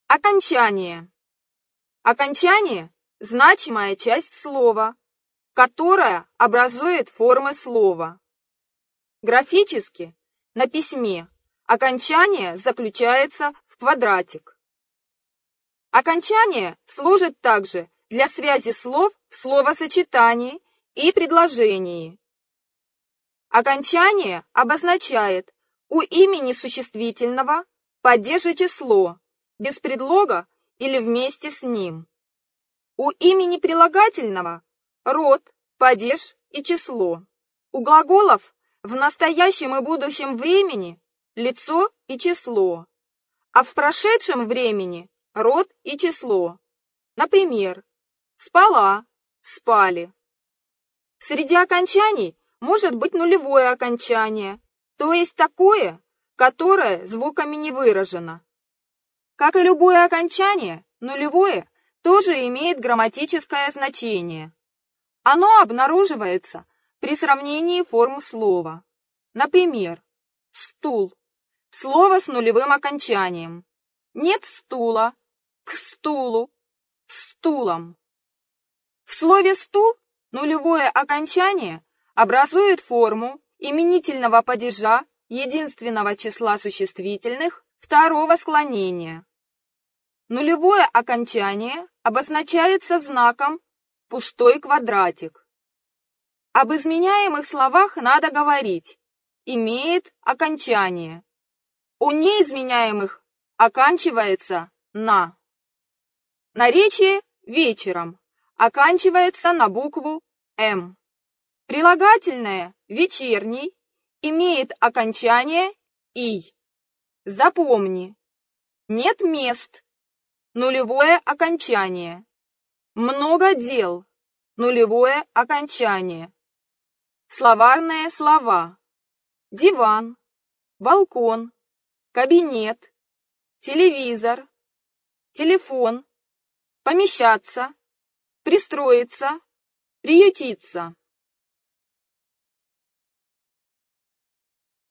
Окончание. Окончание – значимая часть слова, которая образует формы слова. Графически на письме окончание заключается в квадратик. Окончание служит также для связи слов в словосочетании и предложении. Окончание обозначает у имени существительного падеж и число, без предлога или вместе с ним. У имени прилагательного род, падеж и число. У глаголов в настоящем и будущем времени лицо и число, а в прошедшем времени род и число. Например, спала, спали. Среди окончаний может быть нулевое окончание, то есть такое, которое звуками не выражено. Как и любое окончание, нулевое тоже имеет грамматическое значение. Оно обнаруживается при сравнении форм слова. Например, стул – слово с нулевым окончанием. Нет стула, к стулу, стулом. В слове «стул» нулевое окончание образует форму именительного падежа единственного числа существительных второго склонения. Нулевое окончание обозначается знаком пустой квадратик. Об изменяемых словах надо говорить «имеет окончание». У неизменяемых оканчивается на. Наречие вечером оканчивается на букву «м». Прилагательное «вечерний» имеет окончание «и». Запомни, нет мест, нулевое окончание. Много дел, нулевое окончание. Словарные слова: диван, балкон, кабинет, телевизор, телефон, помещаться, пристроиться, приютиться.